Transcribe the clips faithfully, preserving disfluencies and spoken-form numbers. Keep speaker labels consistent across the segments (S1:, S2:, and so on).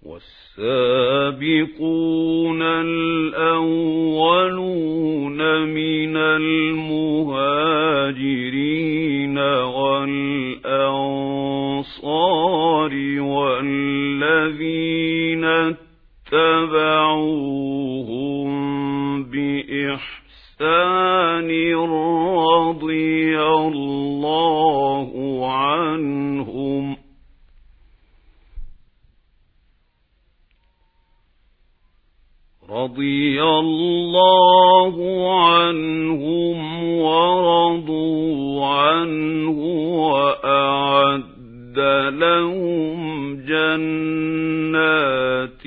S1: والسابقون الأولون من المهاجرين والأنصار والذين اتبعوهم بإحسان رضي الله عنهم رضي الله عنهم ورضوا عنه وأعد لهم جنات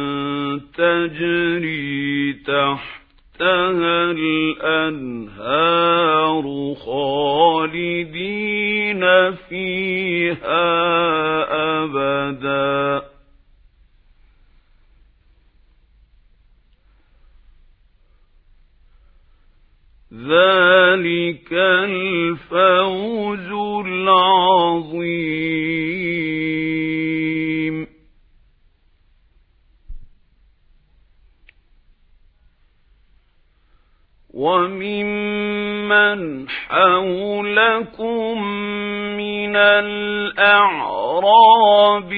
S1: تجري تحتها الأنهار خالدين فيها أبدا ذلك الفوز العظيم. وممن حولكم من الأعراب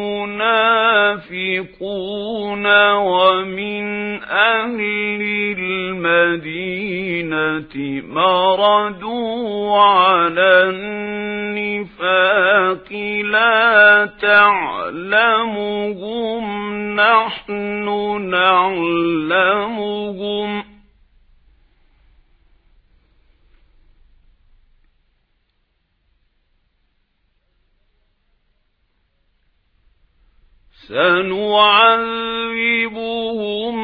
S1: منافقون ومن أهل المدينة مردوا على النفاق لا تعلمهم نحن نعلمهم سنعذبهم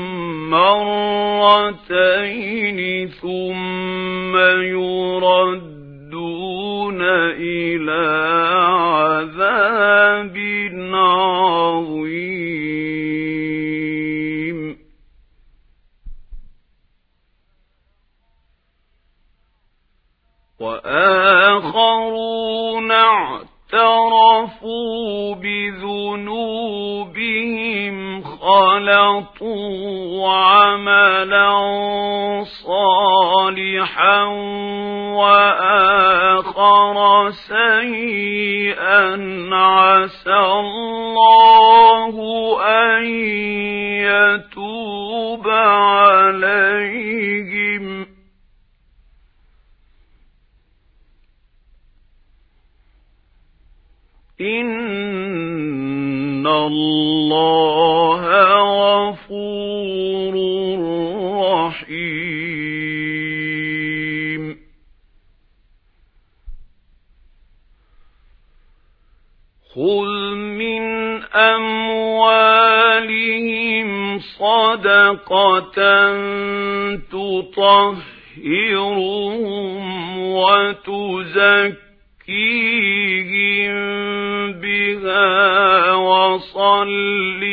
S1: مرتين ثم يردون إلى عذاب عظيم. وآخرون اعترفوا بذنوبهم خلطوا عملا صالحا وآخر سيئا عسى الله أن يتوب عليهم إن الله غفور رحيم. خذ من أموالهم صدقة تطهرهم وتزكيهم بها وصل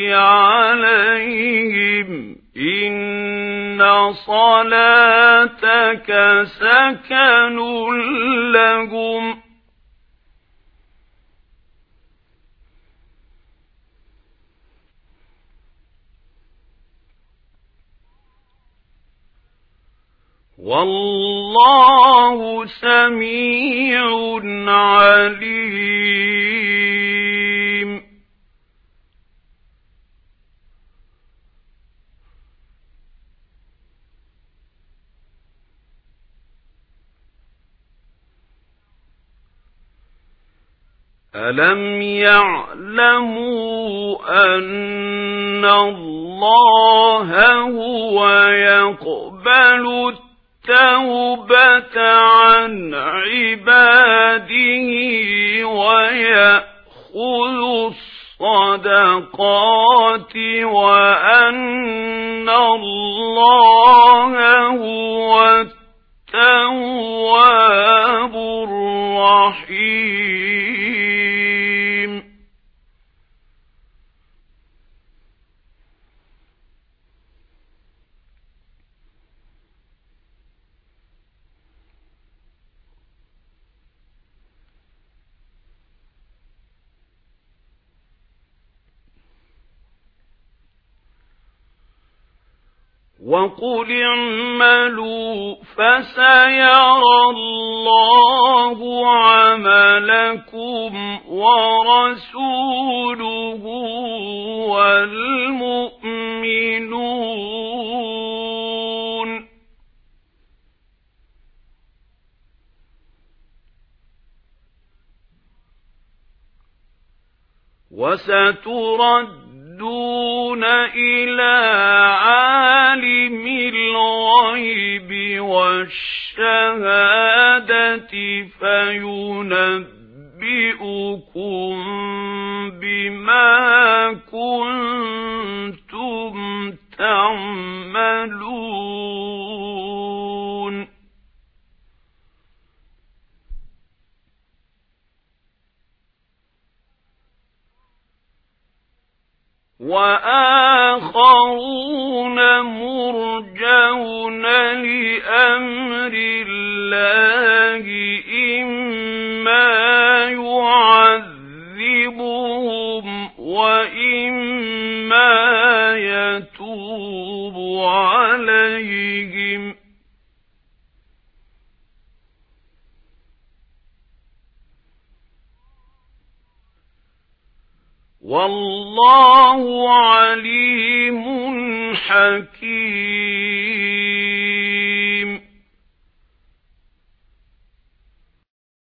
S1: عليهم إن صلاتك سكن لهم والله سميع عليم. ألم يعلموا أن الله هو يقبل التوبة عن عباده ويأخذ الصدقات وأن الله هو التواب الرحيم. وقل اعملوا فسيرى الله عملكم ورسوله والمؤمنون وستردون إلى عالم الغيب والشهادة فينبئكم بما كنتم تعملون وآخرون مرجون لأمر الله إما يعذبهم وإما يتوب عليهم والله عليم حكيم